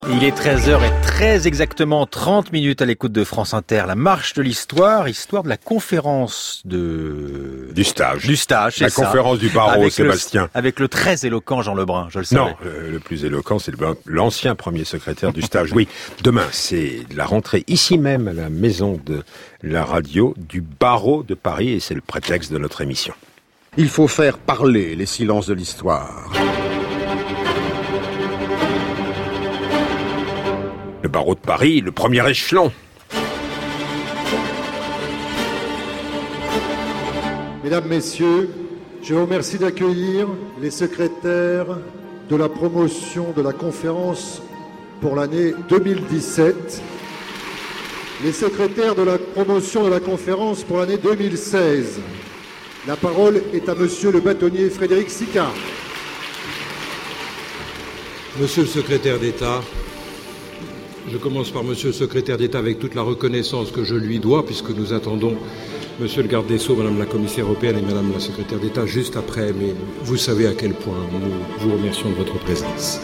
Il est 13h et très exactement 30 minutes à l'écoute de France Inter. La marche de l'histoire, histoire de la conférence Du stage, c'est ça. La conférence du barreau, Sébastien. Avec le très éloquent Jean Lebrun, je le savais. Non, le plus éloquent, c'est l'ancien premier secrétaire du stage. Oui, demain, c'est la rentrée ici même à la maison de la radio du barreau de Paris et c'est le prétexte de notre émission. Il faut faire parler les silences de l'histoire. Le barreau de Paris, le premier échelon. Mesdames, Messieurs, je vous remercie d'accueillir les secrétaires de la promotion de la conférence pour l'année 2017, les secrétaires de la promotion de la conférence pour l'année 2016. La parole est à Monsieur le bâtonnier Frédéric Sicard. Monsieur le secrétaire d'État, je commence par Monsieur le secrétaire d'État avec toute la reconnaissance que je lui dois, puisque nous attendons Monsieur le garde des Sceaux, Madame la commissaire européenne et Madame la secrétaire d'État juste après, mais vous savez à quel point nous vous remercions de votre présence.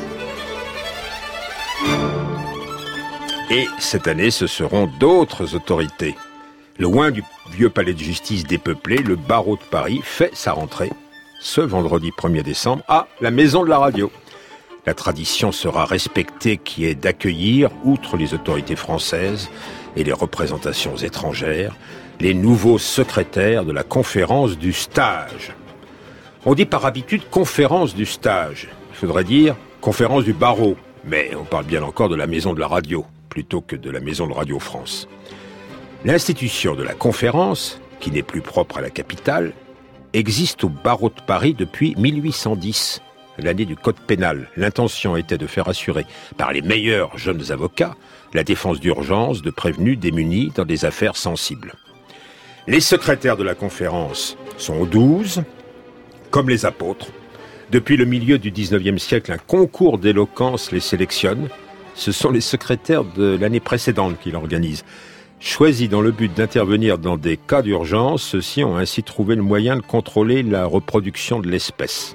Et cette année, ce seront d'autres autorités. Loin du vieux palais de justice dépeuplé, le barreau de Paris fait sa rentrée ce vendredi 1er décembre à la Maison de la Radio. La tradition sera respectée qui est d'accueillir, outre les autorités françaises et les représentations étrangères, les nouveaux secrétaires de la conférence du stage. On dit par habitude conférence du stage. Il faudrait dire conférence du barreau. Mais on parle bien encore de la Maison de la Radio, plutôt que de la Maison de Radio France. L'institution de la conférence, qui n'est plus propre à la capitale, existe au barreau de Paris depuis 1810. L'année du code pénal. L'intention était de faire assurer par les meilleurs jeunes avocats la défense d'urgence de prévenus démunis dans des affaires sensibles. Les secrétaires de la conférence sont 12, comme les apôtres. Depuis le milieu du 19e siècle, un concours d'éloquence les sélectionne. Ce sont les secrétaires de l'année précédente qui l'organisent. Choisis dans le but d'intervenir dans des cas d'urgence, ceux-ci ont ainsi trouvé le moyen de contrôler la reproduction de l'espèce.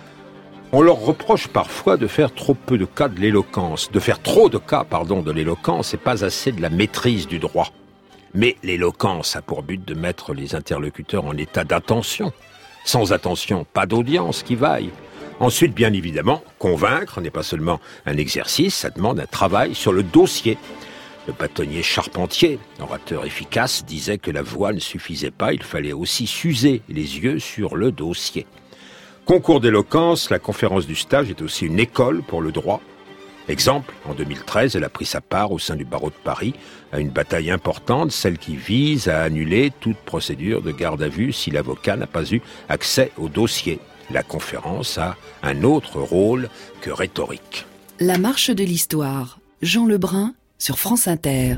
On leur reproche parfois de faire trop peu de cas de l'éloquence, de faire trop de cas, de l'éloquence et pas assez de la maîtrise du droit. Mais l'éloquence a pour but de mettre les interlocuteurs en état d'attention. Sans attention, pas d'audience qui vaille. Ensuite, bien évidemment, convaincre n'est pas seulement un exercice, ça demande un travail sur le dossier. Le bâtonnier Charpentier, orateur efficace, disait que la voix ne suffisait pas, il fallait aussi s'user les yeux sur le dossier. Concours d'éloquence, la conférence du stage est aussi une école pour le droit. Exemple, en 2013, elle a pris sa part au sein du barreau de Paris à une bataille importante, celle qui vise à annuler toute procédure de garde à vue si l'avocat n'a pas eu accès au dossier. La conférence a un autre rôle que rhétorique. La marche de l'histoire. Jean Lebrun sur France Inter.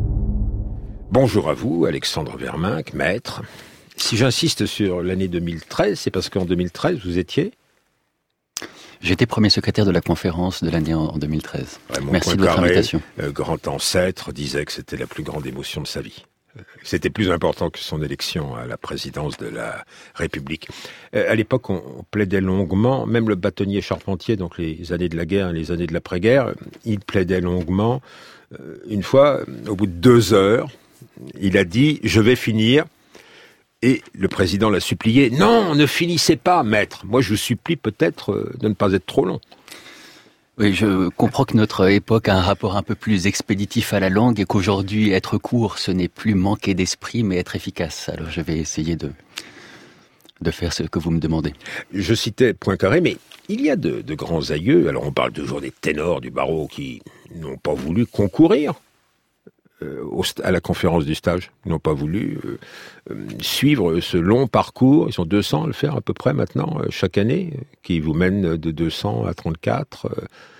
Bonjour à vous, Alexandre Verminck, maître. Si j'insiste sur l'année 2013, c'est parce qu'en 2013, vous étiez ? J'étais premier secrétaire de la conférence de l'année en 2013. Raymond Merci de votre invitation. Grand ancêtre, disait que c'était la plus grande émotion de sa vie. C'était plus important que son élection à la présidence de la République. À l'époque, on plaidait longuement, même le bâtonnier Charpentier, donc les années de la guerre et les années de l'après-guerre, il plaidait longuement. Une fois, au bout de 2 heures, il a dit « Je vais finir ». Et le président l'a supplié. « Non, ne finissez pas, maître. Moi, je vous supplie peut-être de ne pas être trop long. » Oui, je comprends que notre époque a un rapport un peu plus expéditif à la langue et qu'aujourd'hui, être court, ce n'est plus manquer d'esprit, mais être efficace. Alors, je vais essayer de faire ce que vous me demandez. Je citais Poincaré, mais il y a de grands aïeux. Alors, on parle toujours des ténors du barreau qui n'ont pas voulu concourir à la conférence du stage. Ils n'ont pas voulu suivre ce long parcours. Ils sont 200 à le faire à peu près maintenant, chaque année, qui vous mène de 200 à 34,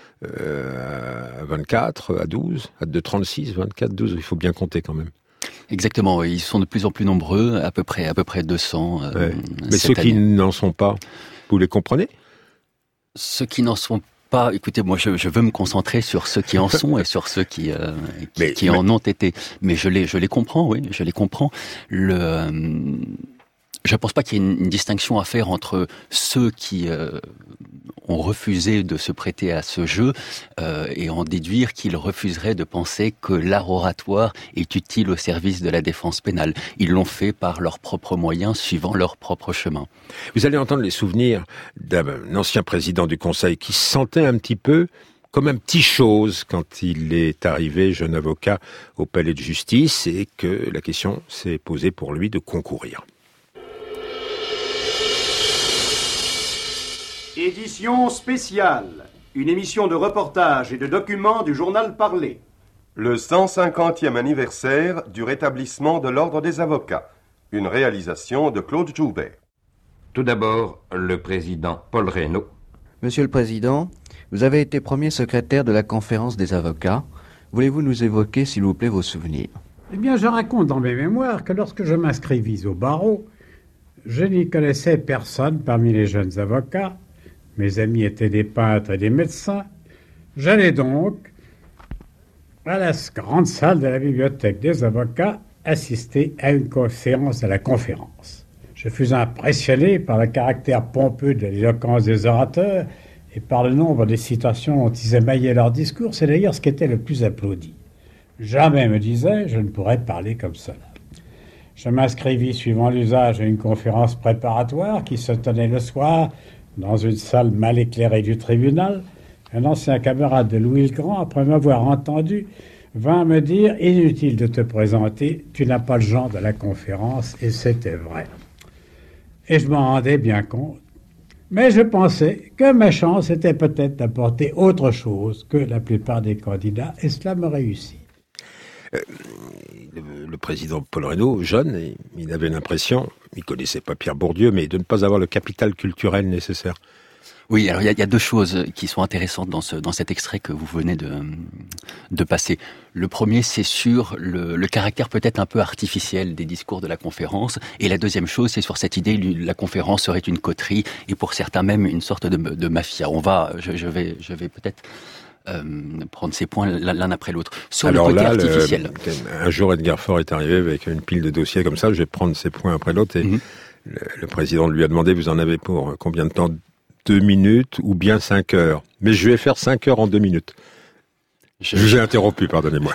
à 24, à 12, de 36, 24, 12. Il faut bien compter quand même. Exactement, oui. Ils sont de plus en plus nombreux, à peu près 200. Ouais. Mais ceux qui n'en sont pas, vous les comprenez ? Ceux qui n'en sont pas, écoutez, moi je veux me concentrer sur ceux qui en sont et sur ceux qui en ont été. Mais je les comprends, oui, je les comprends. Je ne pense pas qu'il y ait une distinction à faire entre ceux qui ont refusé de se prêter à ce jeu et en déduire qu'ils refuseraient de penser que l'art oratoire est utile au service de la défense pénale. Ils l'ont fait par leurs propres moyens, suivant leur propre chemin. Vous allez entendre les souvenirs d'un ancien président du Conseil qui se sentait un petit peu comme un petit chose quand il est arrivé, jeune avocat, au palais de justice et que la question s'est posée pour lui de concourir. Édition spéciale, une émission de reportage et de documents du journal Parler. Le 150e anniversaire du rétablissement de l'Ordre des avocats, une réalisation de Claude Joubert. Tout d'abord, le président Paul Reynaud. Monsieur le Président, vous avez été premier secrétaire de la conférence des avocats. Voulez-vous nous évoquer, s'il vous plaît, vos souvenirs? Eh bien, je raconte dans mes mémoires que lorsque je m'inscrivis au barreau, je n'y connaissais personne parmi les jeunes avocats. Mes amis étaient des peintres et des médecins. J'allais donc à la grande salle de la bibliothèque des avocats assister à une conférence à la conférence. Je fus impressionné par le caractère pompeux de l'éloquence des orateurs et par le nombre des citations dont ils émaillaient leur discours. C'est d'ailleurs ce qui était le plus applaudi. Jamais, me disais, je ne pourrais parler comme cela. Je m'inscrivis suivant l'usage à une conférence préparatoire qui se tenait le soir dans une salle mal éclairée du tribunal. Un ancien camarade de Louis le Grand, après m'avoir entendu, vint me dire « Inutile de te présenter, tu n'as pas le genre de la conférence », et c'était vrai. Et je m'en rendais bien compte. Mais je pensais que ma chance était peut-être d'apporter autre chose que la plupart des candidats, et cela me réussit. Le président Paul Reynaud, jeune, il avait l'impression, il ne connaissait pas Pierre Bourdieu, mais de ne pas avoir le capital culturel nécessaire. Oui, alors il y a deux choses qui sont intéressantes dans cet extrait que vous venez de passer. Le premier, c'est sur le caractère peut-être un peu artificiel des discours de la conférence. Et la deuxième chose, c'est sur cette idée que la conférence serait une coterie et pour certains même une sorte de mafia. Je vais peut-être prendre ces points l'un après l'autre. Sur alors le côté là, artificiel. Un jour, Edgar Faure est arrivé avec une pile de dossiers comme ça. Je vais prendre ces points après l'autre. Et le président lui a demandé, vous en avez pour combien de temps? 2 minutes ou bien 5 heures. Mais je vais faire 5 heures en 2 minutes. Je vous ai interrompu, pardonnez-moi.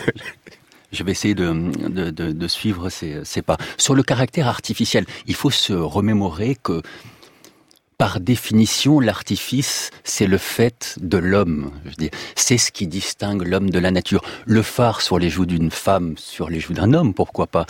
Je vais essayer de suivre ces pas. Sur le caractère artificiel, il faut se remémorer que par définition, l'artifice, c'est le fait de l'homme. Je veux dire, c'est ce qui distingue l'homme de la nature. Le phare sur les joues d'une femme, sur les joues d'un homme, pourquoi pas.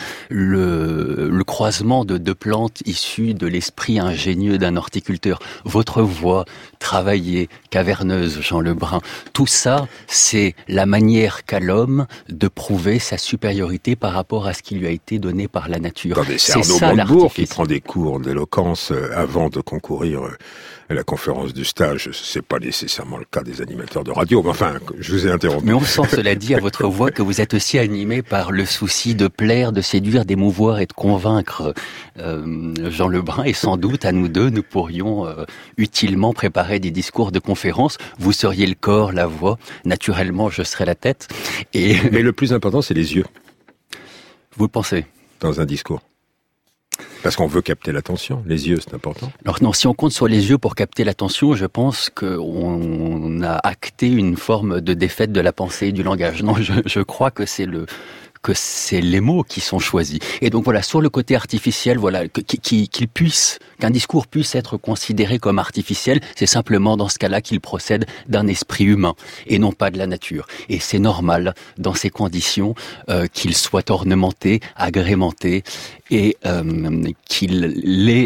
Le croisement de deux plantes issues de l'esprit ingénieux d'un horticulteur. Votre voix travaillée, caverneuse, Jean Lebrun. Tout ça, c'est la manière qu'a l'homme de prouver sa supériorité par rapport à ce qui lui a été donné par la nature. Attendez, c'est Arnaud Montebourg qui prend des cours d'éloquence avant de concourir à la conférence du stage. C'est pas nécessairement le cas des animateurs de radio, mais enfin, je vous ai interrompu. Mais on sent, cela dit, à votre voix que vous êtes aussi animé par le souci de plaire, de séduire, d'émouvoir et de convaincre Jean Lebrun, et sans doute, à nous deux, nous pourrions utilement préparer des discours de conférence. Vous seriez le corps, la voix, naturellement, je serais la tête. Mais le plus important, c'est les yeux. Vous le pensez? Dans un discours. Parce qu'on veut capter l'attention. Les yeux, c'est important. Alors non, si on compte sur les yeux pour capter l'attention, je pense qu'on a acté une forme de défaite de la pensée et du langage. Non, je crois que c'est les mots qui sont choisis. Et donc voilà, sur le côté artificiel, voilà, qu'un discours puisse être considéré comme artificiel, c'est simplement dans ce cas-là qu'il procède d'un esprit humain et non pas de la nature. Et c'est normal, dans ces conditions, qu'il soit ornementé, agrémenté et qu'il ait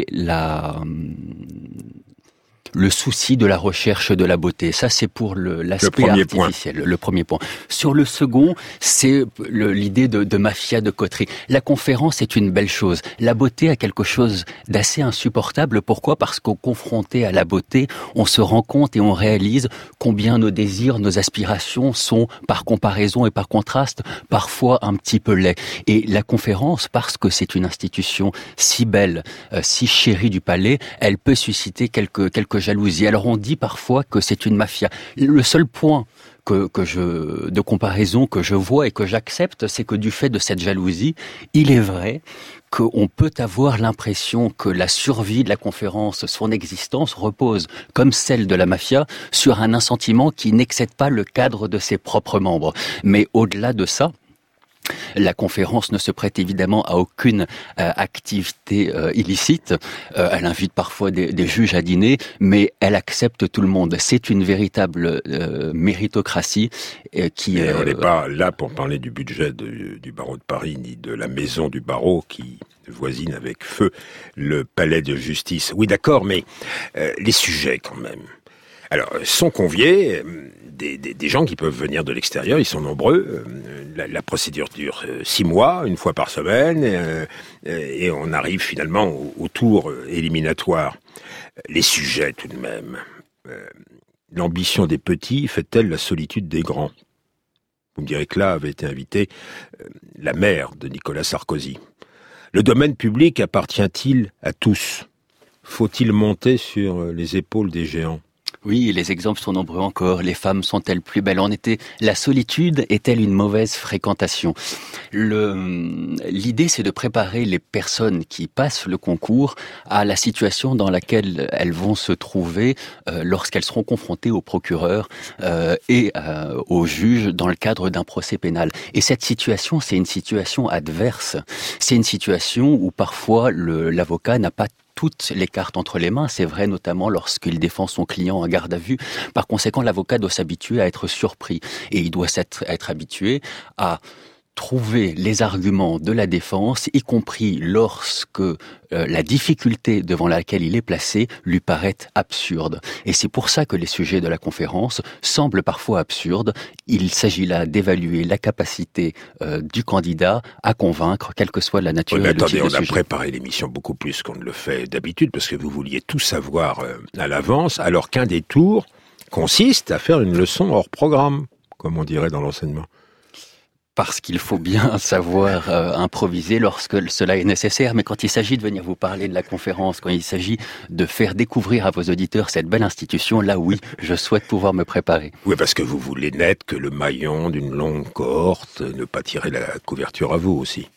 le souci de la recherche de la beauté. Ça, c'est pour l'aspect artificiel, le premier point. Sur le second, c'est l'idée de mafia, de coterie. La conférence est une belle chose. La beauté a quelque chose d'assez insupportable. Pourquoi? Parce qu'au confronté à la beauté, on se rend compte et on réalise combien nos désirs, nos aspirations sont, par comparaison et par contraste, parfois un petit peu laids. Et la conférence, parce que c'est une institution si belle, si chérie du palais, elle peut susciter quelques jalousie. Alors on dit parfois que c'est une mafia. Le seul point de comparaison que je vois et que j'accepte, c'est que du fait de cette jalousie, il est vrai qu'on peut avoir l'impression que la survie de la conférence, son existence repose, comme celle de la mafia, sur un assentiment qui n'excède pas le cadre de ses propres membres. Mais au-delà de ça, la conférence ne se prête évidemment à aucune activité illicite. Elle invite parfois des juges à dîner, mais elle accepte tout le monde. C'est une véritable méritocratie qui... Mais on n'est pas là pour parler du budget du barreau de Paris, ni de la maison du barreau qui voisine avec feu le palais de justice. Oui, d'accord, mais les sujets quand même. Alors, sont conviés des gens qui peuvent venir de l'extérieur, ils sont nombreux. La procédure dure 6 mois, une fois par semaine, et on arrive finalement au tour éliminatoire. Les sujets, tout de même. L'ambition des petits fait-elle la solitude des grands ? Vous me direz que là avait été invitée la mère de Nicolas Sarkozy. Le domaine public appartient-il à tous ? Faut-il monter sur les épaules des géants ? Oui, les exemples sont nombreux encore. Les femmes sont-elles plus belles en été ? La solitude est-elle une mauvaise fréquentation ? L'idée, c'est de préparer les personnes qui passent le concours à la situation dans laquelle elles vont se trouver lorsqu'elles seront confrontées au procureur et au juge dans le cadre d'un procès pénal. Et cette situation, c'est une situation adverse. C'est une situation où parfois l'avocat n'a pas toutes les cartes entre les mains. C'est vrai notamment lorsqu'il défend son client en garde à vue. Par conséquent, l'avocat doit s'habituer à être surpris et il doit être habitué à trouver les arguments de la défense, y compris lorsque la difficulté devant laquelle il est placé lui paraît absurde. Et c'est pour ça que les sujets de la conférence semblent parfois absurdes. Il s'agit là d'évaluer la capacité du candidat à convaincre, quelle que soit la nature et le type de on a sujet. préparé l'émission beaucoup plus qu'on ne le fait d'habitude, parce que vous vouliez tout savoir à l'avance, alors qu'un des tours consiste à faire une leçon hors programme, comme on dirait dans l'enseignement. Parce qu'il faut bien savoir improviser lorsque cela est nécessaire. Mais quand il s'agit de venir vous parler de la conférence, quand il s'agit de faire découvrir à vos auditeurs cette belle institution, là oui, je souhaite pouvoir me préparer. Oui, parce que vous voulez n'être que le maillon d'une longue cohorte, ne pas tirer la couverture à vous aussi.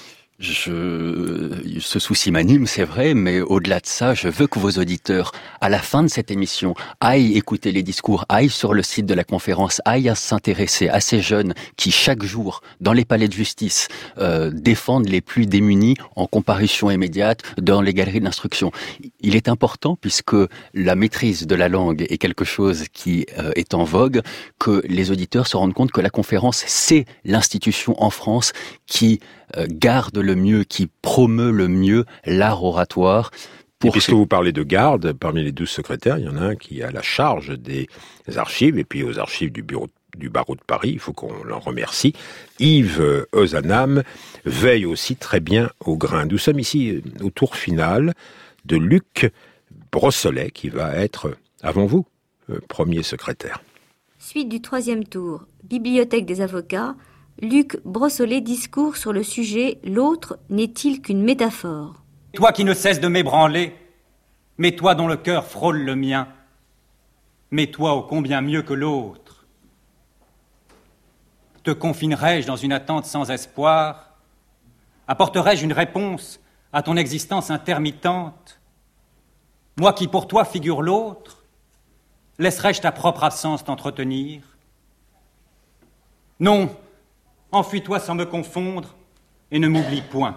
Ce souci m'anime, c'est vrai, mais au-delà de ça, je veux que vos auditeurs, à la fin de cette émission, aillent écouter les discours, aillent sur le site de la conférence, aillent à s'intéresser à ces jeunes qui, chaque jour, dans les palais de justice, défendent les plus démunis en comparution immédiate dans les galeries d'instruction. Il est important, puisque la maîtrise de la langue est quelque chose qui est en vogue, que les auditeurs se rendent compte que la conférence, c'est l'institution en France qui garde le mieux, qui promeut le mieux l'art oratoire. Et puisque vous parlez de garde, parmi les 12 secrétaires, il y en a un qui a la charge des archives, et puis aux archives du barreau de Paris, il faut qu'on l'en remercie. Yves Ozanam veille aussi très bien au grain. Nous sommes ici au tour final de Luc Brossolet, qui va être, avant vous, premier secrétaire. Suite du 3e tour, Bibliothèque des avocats, Luc Brossolet discours sur le sujet « L'autre n'est-il qu'une métaphore ?» Toi qui ne cesses de m'ébranler, mais toi dont le cœur frôle le mien, mais toi ô combien mieux que l'autre. Te confinerai-je dans une attente sans espoir? Apporterai-je une réponse à ton existence intermittente? Moi qui pour toi figure l'autre, laisserai-je ta propre absence t'entretenir? Non, enfuis-toi sans me confondre et ne m'oublie point.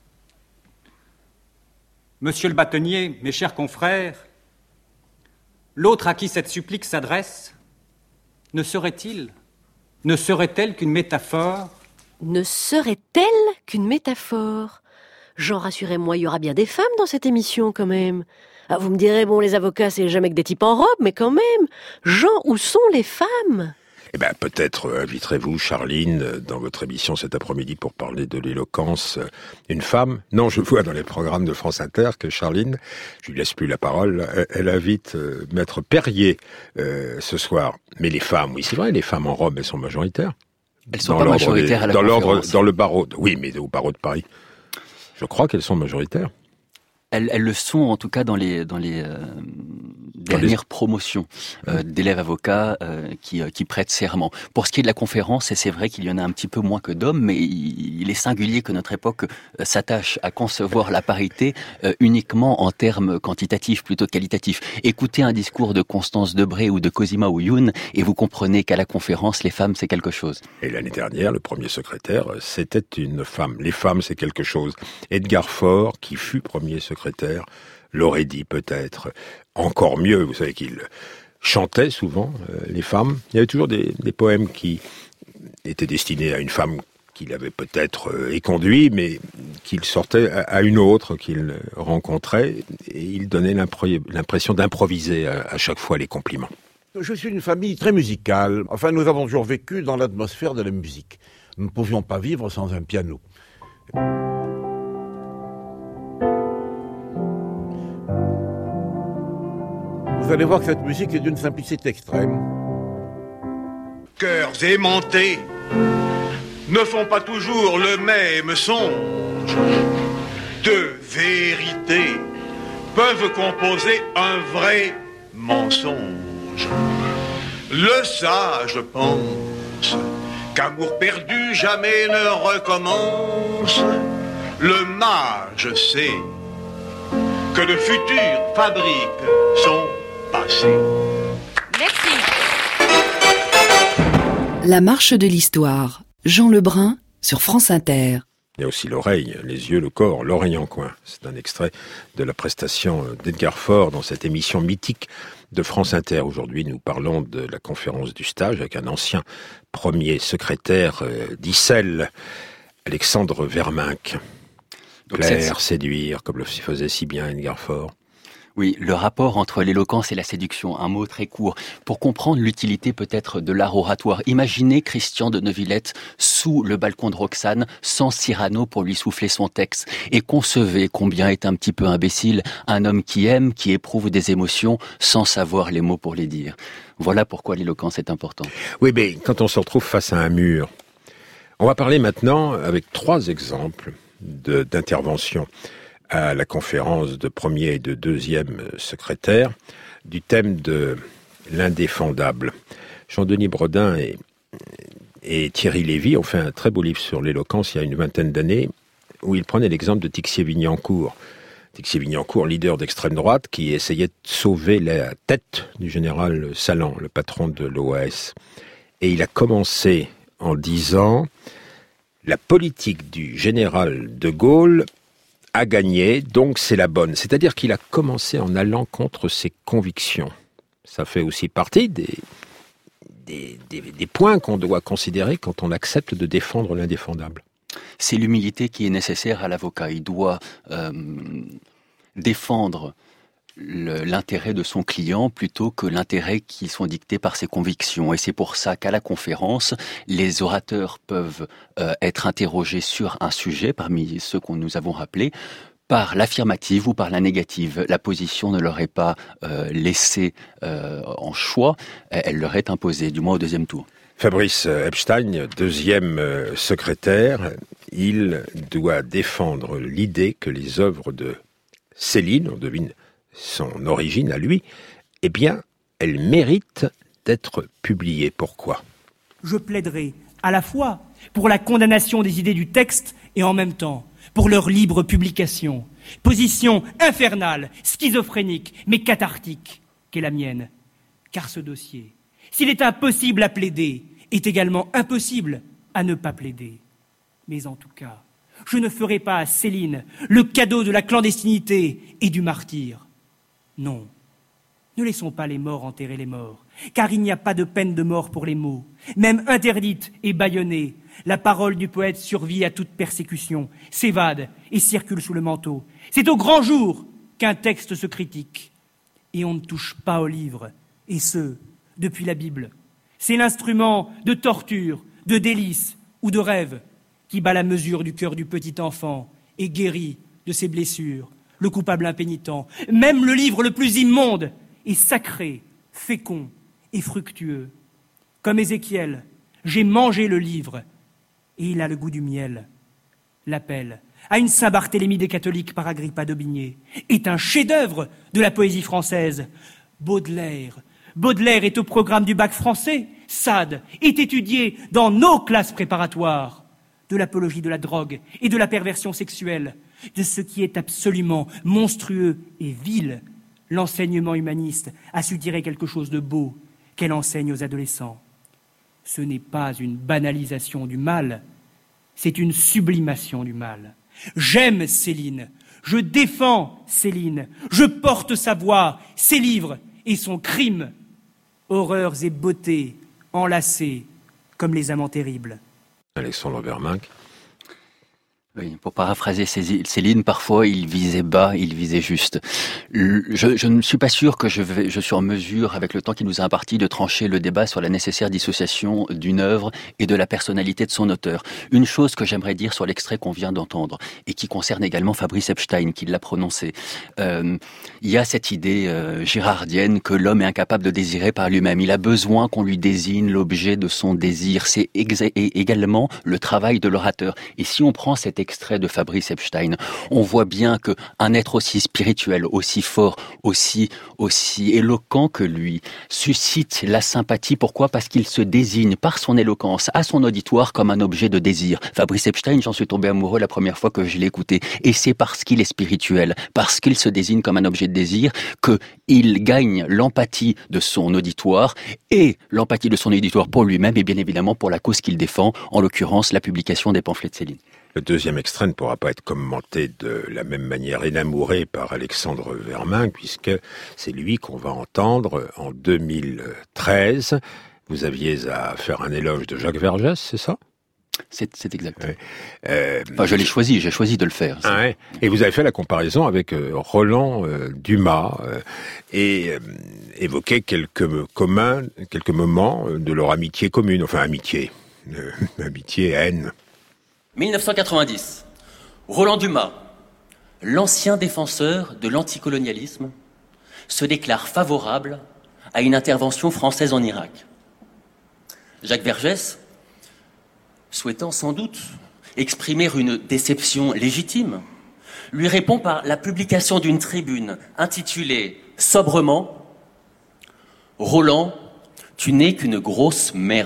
Monsieur le bâtonnier, mes chers confrères, l'autre à qui cette supplique s'adresse, ne serait-elle qu'une métaphore? Ne serait-elle qu'une métaphore? Jean, rassurez-moi, il y aura bien des femmes dans cette émission quand même. Ah, vous me direz, bon, les avocats, c'est jamais que des types en robe, mais quand même, Jean, où sont les femmes? Eh bien, peut-être inviterez-vous Charline dans votre émission cet après-midi pour parler de l'éloquence. Une femme? Non, je vois dans les programmes de France Inter que Charline, je lui laisse plus la parole, elle invite Maître Perrier ce soir. Mais les femmes, oui, c'est vrai, les femmes en robe, elles sont majoritaires. Elles sont pas majoritaires à la conférence. Dans le barreau, oui, mais au barreau de Paris. Je crois qu'elles sont majoritaires. Elles le sont en tout cas dans les dernières promotions d'élèves avocats qui prêtent serment. Pour ce qui est de la conférence, et c'est vrai qu'il y en a un petit peu moins que d'hommes, mais il est singulier que notre époque s'attache à concevoir la parité uniquement en termes quantitatifs plutôt que qualitatifs. Écoutez un discours de Constance Debré ou de Cosima Ouyoun et vous comprenez qu'à la conférence, les femmes, c'est quelque chose. Et l'année dernière, le premier secrétaire, c'était une femme. Les femmes, c'est quelque chose. Edgar Faure, qui fut premier secrétaire, l'aurait dit peut-être. Encore mieux, vous savez qu'il chantait souvent, les femmes. Il y avait toujours des poèmes qui étaient destinés à une femme qu'il avait peut-être éconduit, mais qu'il sortait à une autre qu'il rencontrait, et il donnait l'impression d'improviser à chaque fois les compliments. Je suis d'une famille très musicale. Enfin, nous avons toujours vécu dans l'atmosphère de la musique. Nous ne pouvions pas vivre sans un piano. Vous allez voir que cette musique est d'une simplicité extrême. Cœurs aimantés ne font pas toujours le même songe. Deux vérités peuvent composer un vrai mensonge. Le sage pense qu'amour perdu jamais ne recommence. Le mage sait que le futur fabrique son passé. Merci. La marche de l'histoire. Jean Lebrun sur France Inter. Il y a aussi l'oreille, les yeux, le corps, l'oreille en coin. C'est un extrait de la prestation d'Edgar Faure dans cette émission mythique de France Inter. Aujourd'hui, nous parlons de la conférence du stage avec un ancien premier secrétaire d'Issel, Alexandre Verminck. Plaire, séduire, comme le faisait si bien Edgar Faure. Oui, le rapport entre l'éloquence et la séduction, un mot très court. Pour comprendre l'utilité peut-être de l'art oratoire, imaginez Christian de Neuvillette sous le balcon de Roxane, sans Cyrano pour lui souffler son texte. Et concevez combien est un petit peu imbécile un homme qui aime, qui éprouve des émotions, sans savoir les mots pour les dire. Voilà pourquoi l'éloquence est importante. Oui, mais quand on se retrouve face à un mur, on va parler maintenant avec 3 exemples d'intervention à la conférence de premier et de deuxième secrétaire du thème de l'indéfendable. Jean-Denis Bredin et Thierry Lévy ont fait un très beau livre sur l'éloquence il y a une vingtaine d'années, où ils prenaient l'exemple de Tixier-Vignancourt. Tixier-Vignancourt, leader d'extrême droite, qui essayait de sauver la tête du général Salan, le patron de l'OAS. Et il a commencé en disant « La politique du général de Gaulle a gagné, donc c'est la bonne ». C'est-à-dire qu'il a commencé en allant contre ses convictions. Ça fait aussi partie des points qu'on doit considérer quand on accepte de défendre l'indéfendable. C'est l'humilité qui est nécessaire à l'avocat. Il doit défendre l'intérêt de son client plutôt que l'intérêt qui sont dictés par ses convictions. Et c'est pour ça qu'à la conférence, les orateurs peuvent être interrogés sur un sujet, parmi ceux que nous avons rappelés, par l'affirmative ou par la négative. La position ne leur est pas laissée en choix, elle leur est imposée, du moins au deuxième tour. Fabrice Epstein, deuxième secrétaire, il doit défendre l'idée que les œuvres de Céline, on devine son origine à lui, eh bien, elles méritent d'être publiées. Pourquoi ? Je plaiderai à la fois pour la condamnation des idées du texte et en même temps pour leur libre publication. Position infernale, schizophrénique, mais cathartique qu'est la mienne. Car ce dossier, s'il est impossible à plaider, est également impossible à ne pas plaider. Mais en tout cas, je ne ferai pas à Céline le cadeau de la clandestinité et du martyre. Non, ne laissons pas les morts enterrer les morts, car il n'y a pas de peine de mort pour les mots. Même interdite et bâillonnée, la parole du poète survit à toute persécution, s'évade et circule sous le manteau. C'est au grand jour qu'un texte se critique. Et on ne touche pas au livre, et ce, depuis la Bible. C'est l'instrument de torture, de délice ou de rêve qui bat la mesure du cœur du petit enfant et guérit de ses blessures le coupable impénitent. Même le livre le plus immonde est sacré, fécond et fructueux. Comme Ézéchiel, j'ai mangé le livre et il a le goût du miel. L'appel à une Saint-Barthélemy des catholiques par Agrippa d'Aubigné, est un chef-d'œuvre de la poésie française. Baudelaire est au programme du bac français. Sade est étudié dans nos classes préparatoires. De l'apologie de la drogue et de la perversion sexuelle, de ce qui est absolument monstrueux et vil, l'enseignement humaniste a su tirer quelque chose de beau qu'elle enseigne aux adolescents. Ce n'est pas une banalisation du mal, c'est une sublimation du mal. J'aime Céline, je défends Céline, je porte sa voix, ses livres et son crime. Horreurs et beautés enlacées comme les amants terribles. Alexandre Verminck. Oui, pour paraphraser Céline, parfois il visait bas, il visait juste. Je ne suis pas sûr que je suis en mesure, avec le temps qui nous a imparti, de trancher le débat sur la nécessaire dissociation d'une œuvre et de la personnalité de son auteur. Une chose que j'aimerais dire sur l'extrait qu'on vient d'entendre, et qui concerne également Fabrice Epstein, qui l'a prononcé. Il y a cette idée girardienne que l'homme est incapable de désirer par lui-même. Il a besoin qu'on lui désigne l'objet de son désir. C'est également le travail de l'orateur. Et si on prend cet extrait de Fabrice Epstein, on voit bien que un être aussi spirituel, aussi fort, aussi éloquent que lui, suscite la sympathie. Pourquoi ? Parce qu'il se désigne par son éloquence à son auditoire comme un objet de désir. Fabrice Epstein, j'en suis tombé amoureux la première fois que je l'ai écouté. Et c'est parce qu'il est spirituel, parce qu'il se désigne comme un objet de désir, qu'il gagne l'empathie de son auditoire, et l'empathie de son auditoire pour lui-même, et bien évidemment pour la cause qu'il défend, en l'occurrence la publication des pamphlets de Céline. Le deuxième extrait ne pourra pas être commenté de la même manière énamouré par Alexandre Verminck, puisque c'est lui qu'on va entendre en 2013. Vous aviez à faire un éloge de Jacques Vergès, c'est ça ? C'est exact. Ouais. Enfin, j'ai choisi de le faire. Ah ouais. Et vous avez fait la comparaison avec Roland Dumas et évoqué quelques moments de leur amitié commune, enfin amitié, haine. 1990. Roland Dumas, l'ancien défenseur de l'anticolonialisme, se déclare favorable à une intervention française en Irak. Jacques Vergès, souhaitant sans doute exprimer une déception légitime, lui répond par la publication d'une tribune intitulée sobrement « Roland, tu n'es qu'une grosse merde ».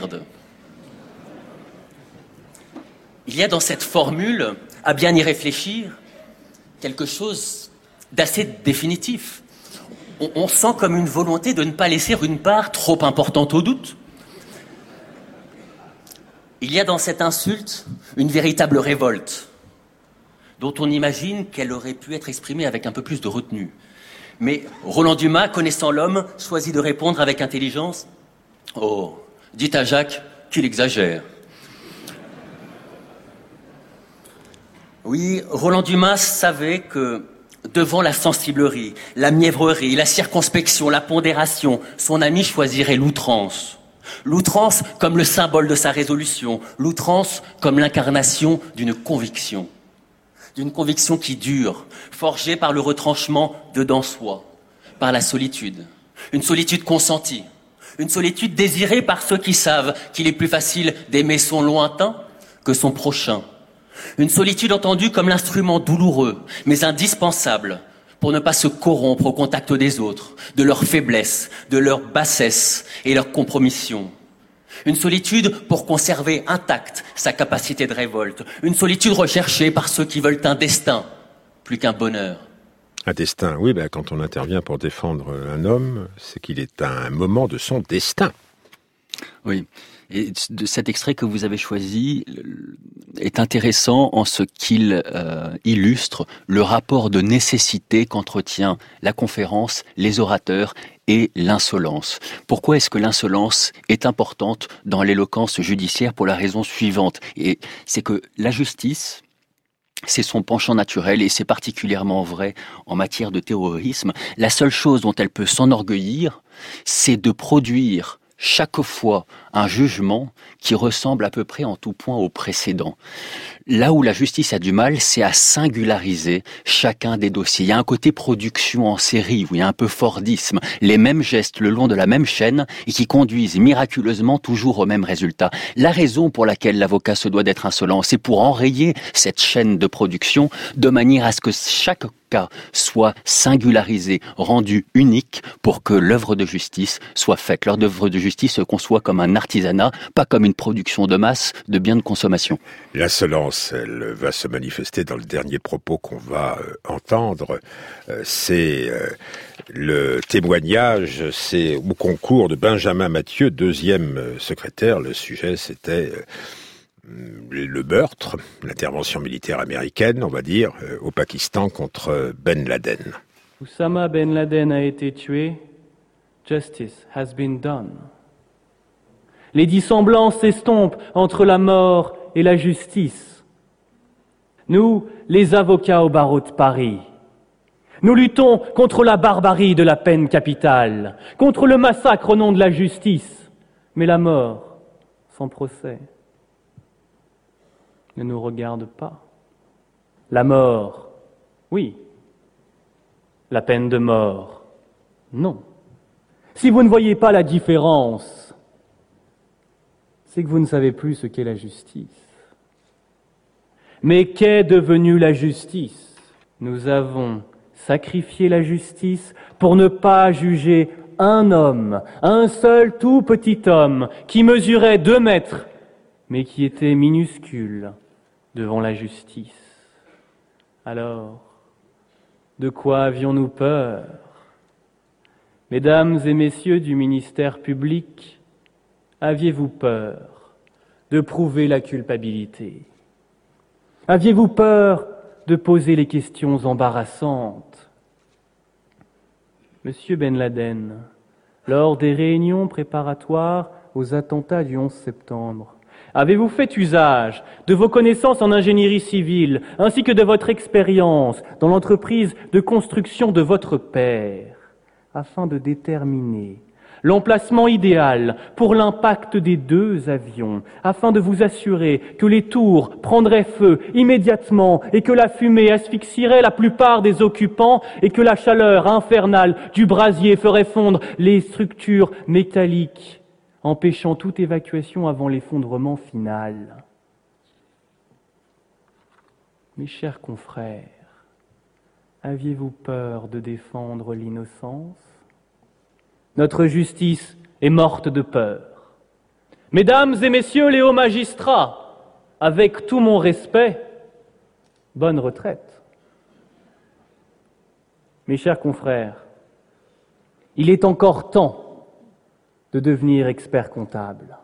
Il y a dans cette formule, à bien y réfléchir, quelque chose d'assez définitif. On sent comme une volonté de ne pas laisser une part trop importante au doute. Il y a dans cette insulte une véritable révolte, dont on imagine qu'elle aurait pu être exprimée avec un peu plus de retenue. Mais Roland Dumas, connaissant l'homme, choisit de répondre avec intelligence « Oh, dites à Jacques qu'il exagère ». Oui, Roland Dumas savait que devant la sensiblerie, la mièvrerie, la circonspection, la pondération, son ami choisirait l'outrance. L'outrance comme le symbole de sa résolution, l'outrance comme l'incarnation d'une conviction qui dure, forgée par le retranchement dedans soi, par la solitude, une solitude consentie, une solitude désirée par ceux qui savent qu'il est plus facile d'aimer son lointain que son prochain. Une solitude entendue comme l'instrument douloureux, mais indispensable pour ne pas se corrompre au contact des autres, de leur faiblesse, de leur bassesse et leur compromission. Une solitude pour conserver intacte sa capacité de révolte. Une solitude recherchée par ceux qui veulent un destin, plus qu'un bonheur. Un destin, oui, quand on intervient pour défendre un homme, c'est qu'il est à un moment de son destin. Oui. Et cet extrait que vous avez choisi est intéressant en ce qu'il illustre le rapport de nécessité qu'entretient la conférence, les orateurs et l'insolence. Pourquoi est-ce que l'insolence est importante dans l'éloquence judiciaire ? Pour la raison suivante, et c'est que la justice, c'est son penchant naturel et c'est particulièrement vrai en matière de terrorisme. La seule chose dont elle peut s'enorgueillir, c'est de produire chaque fois un jugement qui ressemble à peu près en tout point au précédent. Là où la justice a du mal, c'est à singulariser chacun des dossiers. Il y a un côté production en série, où il y a un peu Fordisme, les mêmes gestes le long de la même chaîne et qui conduisent miraculeusement toujours au même résultat. La raison pour laquelle l'avocat se doit d'être insolent, c'est pour enrayer cette chaîne de production de manière à ce que chaque cas soit singularisé, rendu unique pour que l'œuvre de justice soit faite. L'œuvre de justice se conçoit comme un artisanat, pas comme une production de masse de biens de consommation. L'insolence, elle va se manifester dans le dernier propos qu'on va entendre. C'est le témoignage, c'est au concours de Benjamin Mathieu, deuxième secrétaire. Le sujet, c'était le meurtre, l'intervention militaire américaine, on va dire, au Pakistan contre Ben Laden. Oussama Ben Laden a été tué. Justice has been done. Les dissemblances s'estompent entre la mort et la justice. Nous, les avocats au barreau de Paris, nous luttons contre la barbarie de la peine capitale, contre le massacre au nom de la justice, mais la mort, sans procès, ne nous regarde pas. La mort, oui. La peine de mort, non. Si vous ne voyez pas la différence, c'est que vous ne savez plus ce qu'est la justice. Mais qu'est devenue la justice? Nous avons sacrifié la justice pour ne pas juger un homme, un seul tout petit homme, qui mesurait 2 mètres, mais qui était minuscule devant la justice. Alors, de quoi avions-nous peur? Mesdames et messieurs du ministère public, aviez-vous peur de prouver la culpabilité? Aviez-vous peur de poser les questions embarrassantes? Monsieur Ben Laden, lors des réunions préparatoires aux attentats du 11 septembre, avez-vous fait usage de vos connaissances en ingénierie civile ainsi que de votre expérience dans l'entreprise de construction de votre père afin de déterminer l'emplacement idéal pour l'impact des 2 avions, afin de vous assurer que les tours prendraient feu immédiatement et que la fumée asphyxierait la plupart des occupants et que la chaleur infernale du brasier ferait fondre les structures métalliques, empêchant toute évacuation avant l'effondrement final? Mes chers confrères, aviez-vous peur de défendre l'innocence? Notre justice est morte de peur. Mesdames et messieurs les hauts magistrats, avec tout mon respect, bonne retraite. Mes chers confrères, il est encore temps de devenir expert comptable.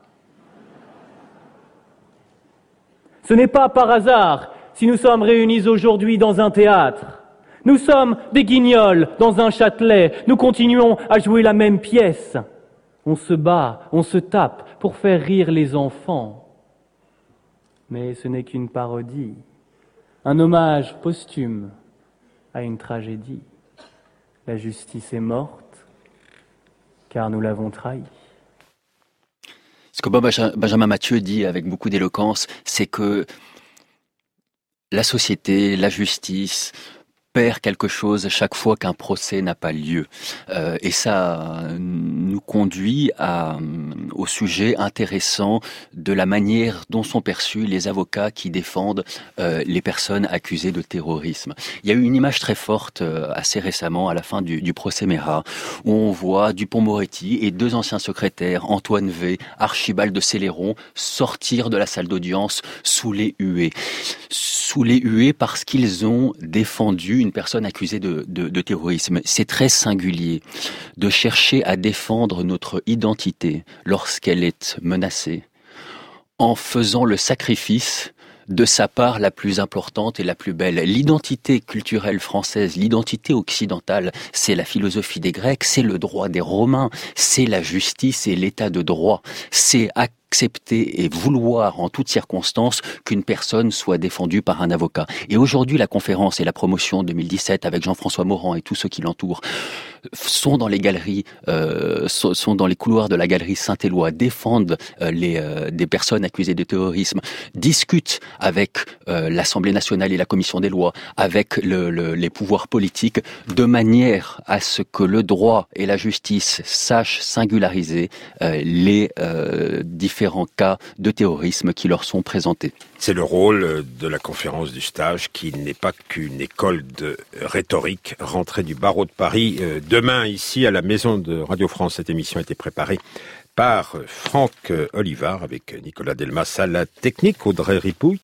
Ce n'est pas par hasard si nous sommes réunis aujourd'hui dans un théâtre. Nous sommes des guignols dans un châtelet. Nous continuons à jouer la même pièce. On se bat, on se tape pour faire rire les enfants. Mais ce n'est qu'une parodie, un hommage posthume à une tragédie. La justice est morte, car nous l'avons trahie. Ce que Benjamin Mathieu dit avec beaucoup d'éloquence, c'est que la société, la justice perd quelque chose chaque fois qu'un procès n'a pas lieu. Et ça nous conduit au sujet intéressant de la manière dont sont perçus les avocats qui défendent les personnes accusées de terrorisme. Il y a eu une image très forte assez récemment à la fin du procès Merah où on voit Dupond-Moretti et 2 anciens secrétaires, Antoine V, Archibald de Céléron, sortir de la salle d'audience sous les huées. Sous les huées parce qu'ils ont défendu une personne accusée de terrorisme. C'est très singulier de chercher à défendre notre identité lorsqu'elle est menacée en faisant le sacrifice de sa part la plus importante et la plus belle. L'identité culturelle française, l'identité occidentale, c'est la philosophie des Grecs, c'est le droit des Romains, c'est la justice et l'état de droit. C'est à accepter et vouloir en toutes circonstances qu'une personne soit défendue par un avocat. Et aujourd'hui, la conférence et la promotion 2017 avec Jean-François Morand et tous ceux qui l'entourent sont dans les galeries, sont dans les couloirs de la galerie Saint-Éloi, défendent des personnes accusées de terrorisme, discutent avec l'Assemblée nationale et la Commission des lois, avec les pouvoirs politiques, de manière à ce que le droit et la justice sachent singulariser les différents cas de terrorisme qui leur sont présentés. C'est le rôle de la conférence du stage qui n'est pas qu'une école de rhétorique rentrée du barreau de Paris. Demain, ici, à la Maison de Radio France, cette émission a été préparée par Franck Olivard avec Nicolas Delmas à la technique, Audrey Ripouille.